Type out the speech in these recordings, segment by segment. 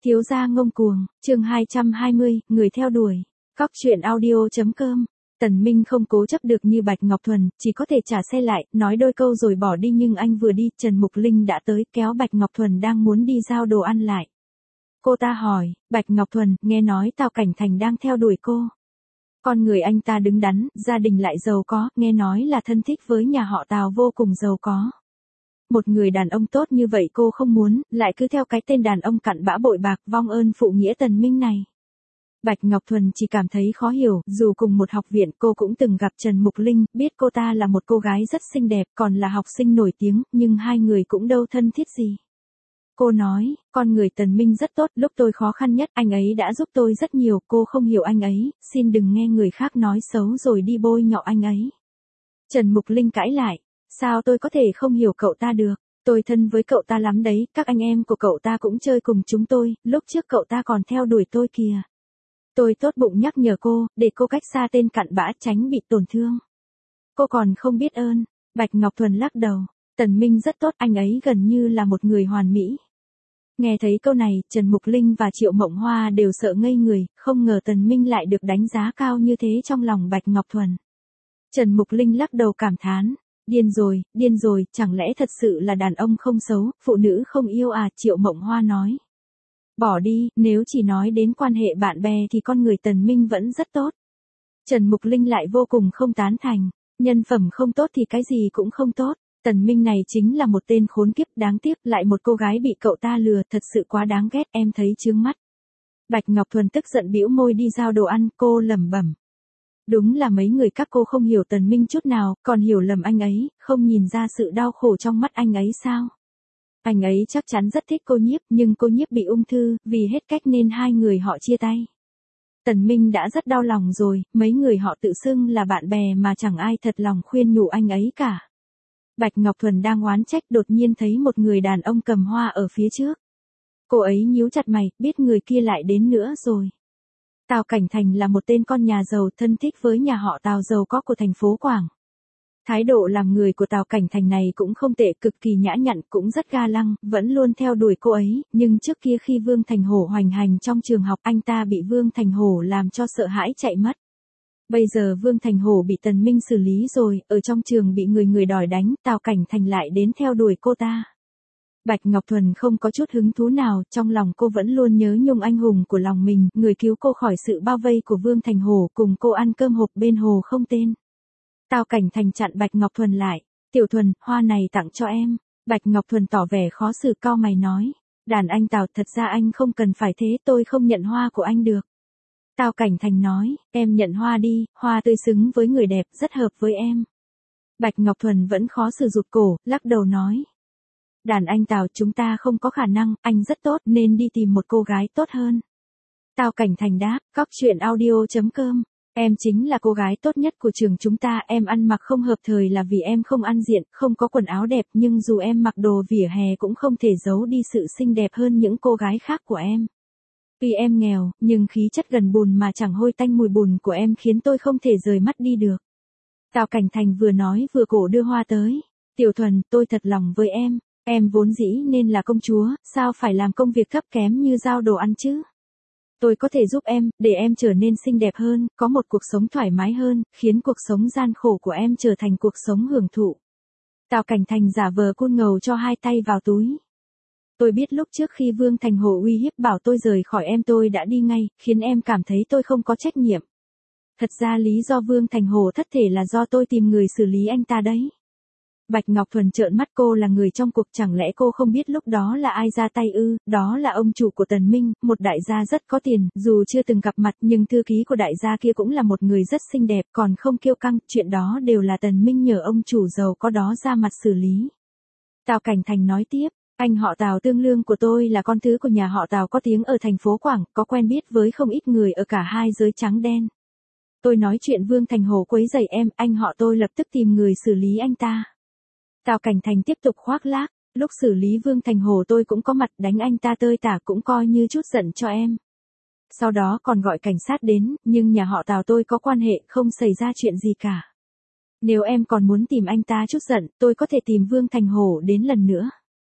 Thiếu gia ngông cuồng, chương 220, người theo đuổi. Cóc truyện audio.com. Tần Minh không cố chấp được như Bạch Ngọc Thuần, chỉ có thể trả xe lại, nói đôi câu rồi bỏ đi, nhưng anh vừa đi, Trần Mục Linh đã tới, kéo Bạch Ngọc Thuần đang muốn đi giao đồ ăn lại. Cô ta hỏi, Bạch Ngọc Thuần, nghe nói Tào Cảnh Thành đang theo đuổi cô. Con người anh ta đứng đắn, gia đình lại giàu có, nghe nói là thân thích với nhà họ Tào vô cùng giàu có. Một người đàn ông tốt như vậy cô không muốn, lại cứ theo cái tên đàn ông cặn bã bội bạc vong ơn phụ nghĩa Tần Minh này. Bạch Ngọc Thuần chỉ cảm thấy khó hiểu, dù cùng một học viện cô cũng từng gặp Trần Mục Linh, biết cô ta là một cô gái rất xinh đẹp, còn là học sinh nổi tiếng, nhưng hai người cũng đâu thân thiết gì. Cô nói, con người Tần Minh rất tốt, lúc tôi khó khăn nhất, anh ấy đã giúp tôi rất nhiều, cô không hiểu anh ấy, xin đừng nghe người khác nói xấu rồi đi bôi nhọ anh ấy. Trần Mục Linh cãi lại, sao tôi có thể không hiểu cậu ta được, tôi thân với cậu ta lắm đấy, các anh em của cậu ta cũng chơi cùng chúng tôi, lúc trước cậu ta còn theo đuổi tôi kìa. Tôi tốt bụng nhắc nhở cô, để cô cách xa tên cặn bã tránh bị tổn thương. Cô còn không biết ơn. Bạch Ngọc Thuần lắc đầu, Tần Minh rất tốt, anh ấy gần như là một người hoàn mỹ. Nghe thấy câu này, Trần Mục Linh và Triệu Mộng Hoa đều sợ ngây người, không ngờ Tần Minh lại được đánh giá cao như thế trong lòng Bạch Ngọc Thuần. Trần Mục Linh lắc đầu cảm thán, điên rồi, chẳng lẽ thật sự là đàn ông không xấu, phụ nữ không yêu à, Triệu Mộng Hoa nói. Bỏ đi, nếu chỉ nói đến quan hệ bạn bè thì con người Tần Minh vẫn rất tốt. Trần Mục Linh lại vô cùng không tán thành, nhân phẩm không tốt thì cái gì cũng không tốt. Tần Minh này chính là một tên khốn kiếp, đáng tiếc, lại một cô gái bị cậu ta lừa, thật sự quá đáng ghét, em thấy chướng mắt. Bạch Ngọc Thuần tức giận bĩu môi đi giao đồ ăn, cô lẩm bẩm. Đúng là mấy người các cô không hiểu Tần Minh chút nào, còn hiểu lầm anh ấy, không nhìn ra sự đau khổ trong mắt anh ấy sao? Anh ấy chắc chắn rất thích cô Nhiếp, nhưng cô Nhiếp bị ung thư, vì hết cách nên hai người họ chia tay. Tần Minh đã rất đau lòng rồi, mấy người họ tự xưng là bạn bè mà chẳng ai thật lòng khuyên nhủ anh ấy cả. Bạch Ngọc Thuần đang oán trách đột nhiên thấy một người đàn ông cầm hoa ở phía trước. Cô ấy nhíu chặt mày, biết người kia lại đến nữa rồi. Tào Cảnh Thành là một tên con nhà giàu thân thích với nhà họ Tào giàu có của thành phố Quảng. Thái độ làm người của Tào Cảnh Thành này cũng không tệ, cực kỳ nhã nhặn, cũng rất ga lăng, vẫn luôn theo đuổi cô ấy, nhưng trước kia khi Vương Thành Hổ hoành hành trong trường học, anh ta bị Vương Thành Hổ làm cho sợ hãi chạy mất. Bây giờ Vương Thành Hổ bị Tần Minh xử lý rồi, ở trong trường bị người đòi đánh, Tào Cảnh Thành lại đến theo đuổi cô ta. Bạch Ngọc Thuần không có chút hứng thú nào, trong lòng cô vẫn luôn nhớ nhung anh hùng của lòng mình, người cứu cô khỏi sự bao vây của Vương Thành Hổ, cùng cô ăn cơm hộp bên hồ không tên. Tào Cảnh Thành chặn Bạch Ngọc Thuần lại, Tiểu Thuần, hoa này tặng cho em. Bạch Ngọc Thuần tỏ vẻ khó xử, cau mày nói, đàn anh Tào, thật ra anh không cần phải thế, tôi không nhận hoa của anh được. Tào Cảnh Thành nói, em nhận hoa đi, hoa tươi xứng với người đẹp, rất hợp với em. Bạch Ngọc Thuần vẫn khó xử rụt cổ, lắc đầu nói. Đàn anh Tào, chúng ta không có khả năng, anh rất tốt nên đi tìm một cô gái tốt hơn. Tào Cảnh Thành đáp, cóc truyện audio.com. Em chính là cô gái tốt nhất của trường chúng ta, em ăn mặc không hợp thời là vì em không ăn diện, không có quần áo đẹp, nhưng dù em mặc đồ vỉa hè cũng không thể giấu đi sự xinh đẹp hơn những cô gái khác của em. Tuy em nghèo, nhưng khí chất gần bùn mà chẳng hôi tanh mùi bùn của em khiến tôi không thể rời mắt đi được. Tào Cảnh Thành vừa nói vừa cổ đưa hoa tới. Tiểu Thuần, tôi thật lòng với em vốn dĩ nên là công chúa, sao phải làm công việc thấp kém như giao đồ ăn chứ? Tôi có thể giúp em, để em trở nên xinh đẹp hơn, có một cuộc sống thoải mái hơn, khiến cuộc sống gian khổ của em trở thành cuộc sống hưởng thụ. Tào Cảnh Thành giả vờ côn ngầu cho hai tay vào túi. Tôi biết lúc trước khi Vương Thành Hổ uy hiếp bảo tôi rời khỏi em tôi đã đi ngay, khiến em cảm thấy tôi không có trách nhiệm. Thật ra lý do Vương Thành Hổ thất thể là do tôi tìm người xử lý anh ta đấy. Bạch Ngọc Thuần trợn mắt, cô là người trong cuộc, chẳng lẽ cô không biết lúc đó là ai ra tay ư? Đó là ông chủ của Tần Minh, một đại gia rất có tiền, dù chưa từng gặp mặt nhưng thư ký của đại gia kia cũng là một người rất xinh đẹp, còn không kiêu căng, chuyện đó đều là Tần Minh nhờ ông chủ giàu có đó ra mặt xử lý. Tào Cảnh Thành nói tiếp, anh họ Tào Tương Lương của tôi là con thứ của nhà họ Tào có tiếng ở thành phố Quảng, có quen biết với không ít người ở cả hai giới trắng đen. Tôi nói chuyện Vương Thành Hổ quấy rầy em, anh họ tôi lập tức tìm người xử lý anh ta. Tào Cảnh Thành tiếp tục khoác lác, lúc xử lý Vương Thành Hổ tôi cũng có mặt, đánh anh ta tơi tả cũng coi như chút giận cho em. Sau đó còn gọi cảnh sát đến, nhưng nhà họ Tào tôi có quan hệ, không xảy ra chuyện gì cả. Nếu em còn muốn tìm anh ta chút giận, tôi có thể tìm Vương Thành Hổ đến lần nữa.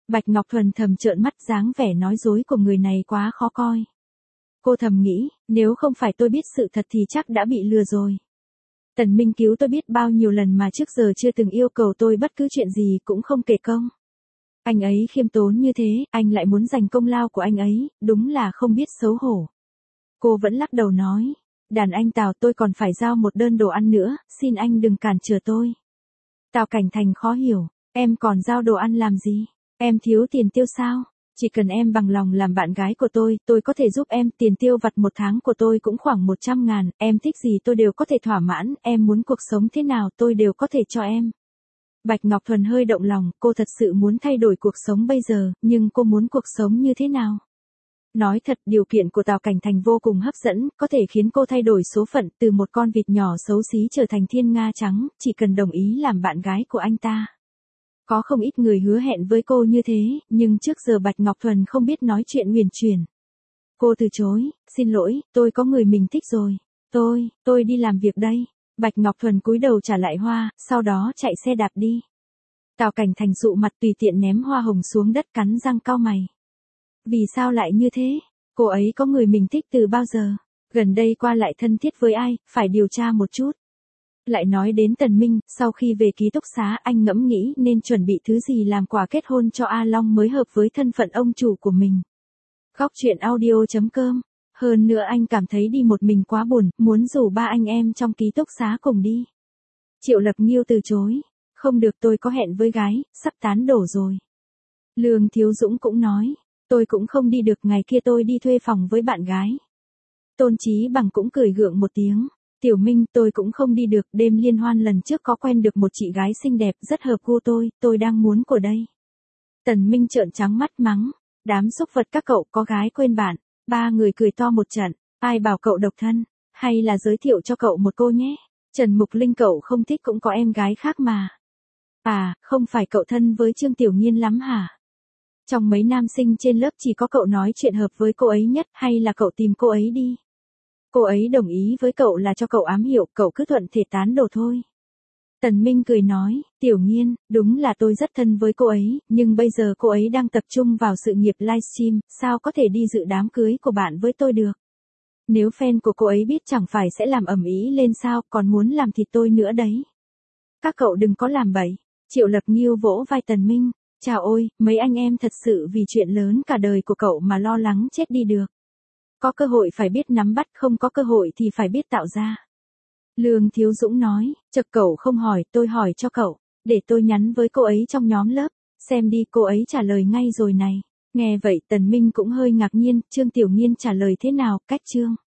Bạch Ngọc Thuần thầm trợn mắt, dáng vẻ nói dối của người này quá khó coi. Cô thầm nghĩ, nếu không phải tôi biết sự thật thì chắc đã bị lừa rồi. Tần Minh cứu tôi biết bao nhiêu lần mà trước giờ chưa từng yêu cầu tôi bất cứ chuyện gì, cũng không kể công. Anh ấy khiêm tốn như thế, anh lại muốn giành công lao của anh ấy, đúng là không biết xấu hổ. Cô vẫn lắc đầu nói, đàn anh Tào, tôi còn phải giao một đơn đồ ăn nữa, xin anh đừng cản trở tôi. Tào Cảnh Thành khó hiểu, em còn giao đồ ăn làm gì? Em thiếu tiền tiêu sao? Chỉ cần em bằng lòng làm bạn gái của tôi có thể giúp em, tiền tiêu vặt một tháng của tôi cũng khoảng 100.000, em thích gì tôi đều có thể thỏa mãn, em muốn cuộc sống thế nào tôi đều có thể cho em. Bạch Ngọc Thuần hơi động lòng, cô thật sự muốn thay đổi cuộc sống bây giờ, nhưng cô muốn cuộc sống như thế nào? Nói thật, điều kiện của Tào Cảnh Thành vô cùng hấp dẫn, có thể khiến cô thay đổi số phận, từ một con vịt nhỏ xấu xí trở thành thiên nga trắng, chỉ cần đồng ý làm bạn gái của anh ta. Có không ít người hứa hẹn với cô như thế, nhưng trước giờ Bạch Ngọc Thuần không biết nói chuyện huyền chuyển. Cô từ chối, xin lỗi, tôi có người mình thích rồi. Tôi đi làm việc đây. Bạch Ngọc Thuần cúi đầu trả lại hoa, sau đó chạy xe đạp đi. Tào Cảnh Thành dụ mặt tùy tiện ném hoa hồng xuống đất, cắn răng cau mày. Vì sao lại như thế? Cô ấy có người mình thích từ bao giờ? Gần đây qua lại thân thiết với ai, phải điều tra một chút. Lại nói đến Tần Minh, sau khi về ký túc xá anh ngẫm nghĩ nên chuẩn bị thứ gì làm quà kết hôn cho A Long mới hợp với thân phận ông chủ của mình. Góc truyện audio.com. Hơn nữa anh cảm thấy đi một mình quá buồn, muốn rủ ba anh em trong ký túc xá cùng đi. Triệu Lập Nghiêu từ chối. Không được, tôi có hẹn với gái, sắp tán đổ rồi. Lương Thiếu Dũng cũng nói, tôi cũng không đi được, ngày kia tôi đi thuê phòng với bạn gái. Tôn Chí Bằng cũng cười gượng một tiếng. Tiểu Minh, tôi cũng không đi được, đêm liên hoan lần trước có quen được một chị gái xinh đẹp, rất hợp gu tôi đang muốn của đây. Tần Minh trợn trắng mắt mắng, đám xúc vật các cậu có gái quên bạn. Ba người cười to một trận, ai bảo cậu độc thân, hay là giới thiệu cho cậu một cô nhé. Trần Mục Linh cậu không thích cũng có em gái khác mà. À, không phải cậu thân với Trương Tiểu Nhiên lắm hả? Trong mấy nam sinh trên lớp chỉ có cậu nói chuyện hợp với cô ấy nhất, hay là cậu tìm cô ấy đi? Cô ấy đồng ý với cậu là cho cậu ám hiệu, cậu cứ thuận thể tán đổ thôi. Tần Minh cười nói, Tiểu Nhiên, đúng là tôi rất thân với cô ấy, nhưng bây giờ cô ấy đang tập trung vào sự nghiệp livestream, sao có thể đi dự đám cưới của bạn với tôi được? Nếu fan của cô ấy biết chẳng phải sẽ làm ầm ĩ lên sao, còn muốn làm thịt tôi nữa đấy. Các cậu đừng có làm bậy. Triệu Lập Nghiêu vỗ vai Tần Minh, chào ôi, mấy anh em thật sự vì chuyện lớn cả đời của cậu mà lo lắng chết đi được. Có cơ hội phải biết nắm bắt, không có cơ hội thì phải biết tạo ra. Lương Thiếu Dũng nói, chợt cậu không hỏi, tôi hỏi cho cậu, để tôi nhắn với cô ấy trong nhóm lớp, xem đi, cô ấy trả lời ngay rồi này. Nghe vậy Tần Minh cũng hơi ngạc nhiên, Trương Tiểu Nhiên trả lời thế nào, cách Trương.